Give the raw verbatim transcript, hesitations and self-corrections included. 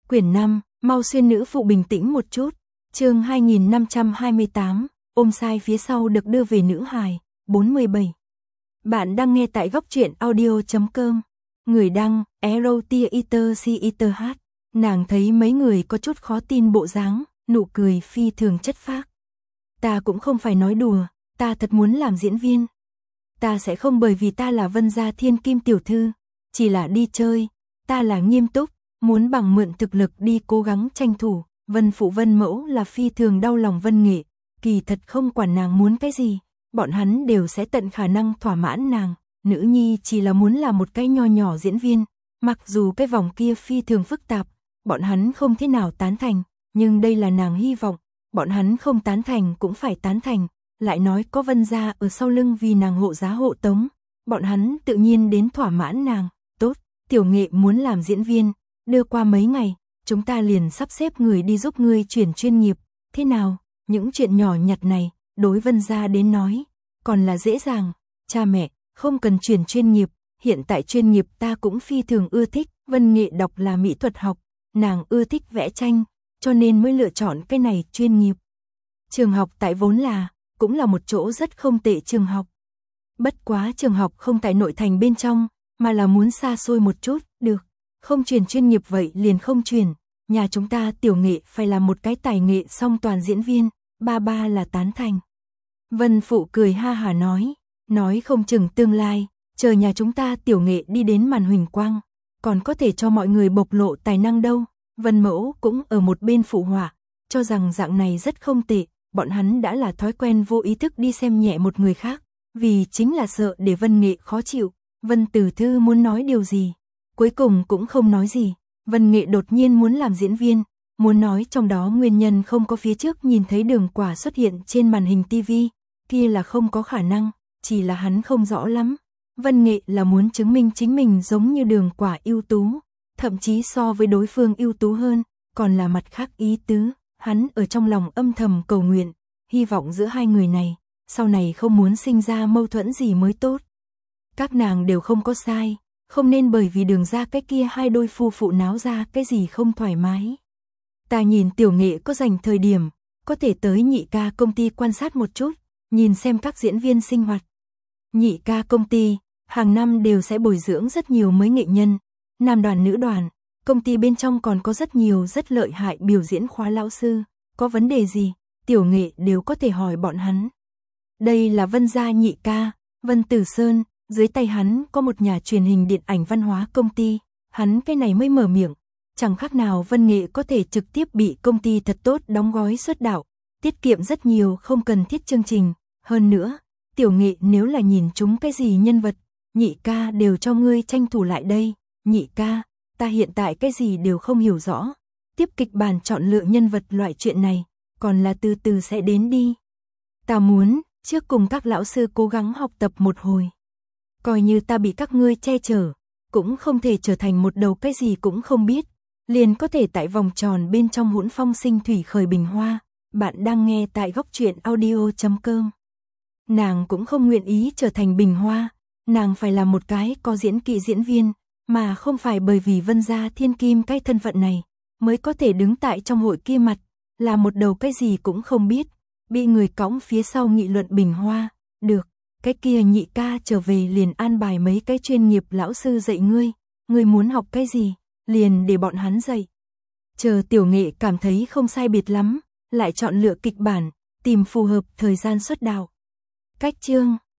Quyển năm, mau xuyên nữ phụ bình tĩnh một chút. Chương hai nghìn năm trăm hai mươi tám, ôm sai phía sau được đưa về nữ hài, bốn mươi bảy. Bạn đang nghe tại góc truyện audio chấm com. Người đăng, Erotia Eater C Eater H. Nàng thấy mấy người có chút khó tin bộ dáng, nụ cười phi thường chất phác. Ta cũng không phải nói đùa, ta thật muốn làm diễn viên. Ta sẽ không bởi vì ta là Vân gia thiên kim tiểu thư, chỉ là đi chơi, ta là nghiêm túc, muốn bằng mượn thực lực đi cố gắng tranh thủ. Vân phụ Vân mẫu là phi thường đau lòng Vân Nghệ, kỳ thật không quản nàng muốn cái gì, bọn hắn đều sẽ tận khả năng thỏa mãn nàng. Nữ nhi chỉ là muốn là một cái nho nhỏ diễn viên, mặc dù cái vòng kia phi thường phức tạp, bọn hắn không thế nào tán thành, nhưng đây là nàng hy vọng, bọn hắn không tán thành cũng phải tán thành, lại nói có Vân gia ở sau lưng vì nàng hộ giá hộ tống, bọn hắn tự nhiên đến thỏa mãn nàng. Tốt, Tiểu Nghệ muốn làm diễn viên, đưa qua mấy ngày, chúng ta liền sắp xếp người đi giúp ngươi chuyển chuyên nghiệp, thế nào? Những chuyện nhỏ nhặt này, đối Vân gia đến nói, còn là dễ dàng. Cha mẹ, không cần chuyển chuyên nghiệp, hiện tại chuyên nghiệp ta cũng phi thường ưa thích. Vân Nghệ đọc là mỹ thuật học, nàng ưa thích vẽ tranh, cho nên mới lựa chọn cái này chuyên nghiệp. Trường học tại vốn là, cũng là một chỗ rất không tệ trường học. Bất quá trường học không tại nội thành bên trong, mà là muốn xa xôi một chút, được. Không chuyển chuyên nghiệp vậy liền không chuyển, nhà chúng ta Tiểu Nghệ phải là một cái tài nghệ song toàn diễn viên, ba ba là tán thành. Vân phụ cười ha hả nói, nói không chừng tương lai, chờ nhà chúng ta Tiểu Nghệ đi đến màn huỳnh quang, còn có thể cho mọi người bộc lộ tài năng đâu. Vân mẫu cũng ở một bên phụ họa, cho rằng dạng này rất không tệ, bọn hắn đã là thói quen vô ý thức đi xem nhẹ một người khác, vì chính là sợ để Vân Nghệ khó chịu. Vân Tử Thư muốn nói điều gì, cuối cùng cũng không nói gì. Vân Nghệ đột nhiên muốn làm diễn viên, muốn nói trong đó nguyên nhân không có phía trước nhìn thấy Đường Quả xuất hiện trên màn hình ti vi, kia là không có khả năng, chỉ là hắn không rõ lắm. Vân Nghệ là muốn chứng minh chính mình giống như Đường Quả ưu tú, thậm chí so với đối phương ưu tú hơn, còn là mặt khác ý tứ, hắn ở trong lòng âm thầm cầu nguyện, hy vọng giữa hai người này, sau này không muốn sinh ra mâu thuẫn gì mới tốt. Các nàng đều không có sai, không nên bởi vì Đường ra cái kia hai đôi phu phụ náo ra cái gì không thoải mái. Ta nhìn Tiểu Nghệ có dành thời điểm, có thể tới Nhị ca công ty quan sát một chút, nhìn xem các diễn viên sinh hoạt. Nhị ca công ty, hàng năm đều sẽ bồi dưỡng rất nhiều mới nghệ nhân, nam đoàn nữ đoàn, công ty bên trong còn có rất nhiều rất lợi hại biểu diễn khóa lão sư, có vấn đề gì, Tiểu Nghệ đều có thể hỏi bọn hắn. Đây là Vân gia Nhị ca, Vân Tử Sơn, dưới tay hắn có một nhà truyền hình điện ảnh văn hóa công ty, hắn cái này mới mở miệng, chẳng khác nào Vân Nghệ có thể trực tiếp bị công ty thật tốt đóng gói xuất đạo, tiết kiệm rất nhiều không cần thiết chương trình, hơn nữa, Tiểu Nghệ nếu là nhìn chúng cái gì nhân vật, Nhị ca đều cho ngươi tranh thủ lại đây. Nhị ca, ta hiện tại cái gì đều không hiểu rõ, tiếp kịch bản chọn lựa nhân vật loại chuyện này, còn là từ từ sẽ đến đi. Ta muốn, trước cùng các lão sư cố gắng học tập một hồi. Coi như ta bị các ngươi che chở, cũng không thể trở thành một đầu cái gì cũng không biết, liền có thể tại vòng tròn bên trong hỗn phong sinh thủy khởi bình hoa. Bạn đang nghe tại góc truyện audio chấm com. Nàng cũng không nguyện ý trở thành bình hoa, nàng phải là một cái có diễn kỹ diễn viên, mà không phải bởi vì Vân gia thiên kim cái thân phận này, mới có thể đứng tại trong hội kia mặt, là một đầu cái gì cũng không biết, bị người cõng phía sau nghị luận bình hoa. Được, cái kia Nhị ca trở về liền an bài mấy cái chuyên nghiệp lão sư dạy ngươi, ngươi muốn học cái gì, liền để bọn hắn dạy. Chờ Tiểu Nghệ cảm thấy không sai biệt lắm, lại chọn lựa kịch bản, tìm phù hợp thời gian xuất đạo. Cách chương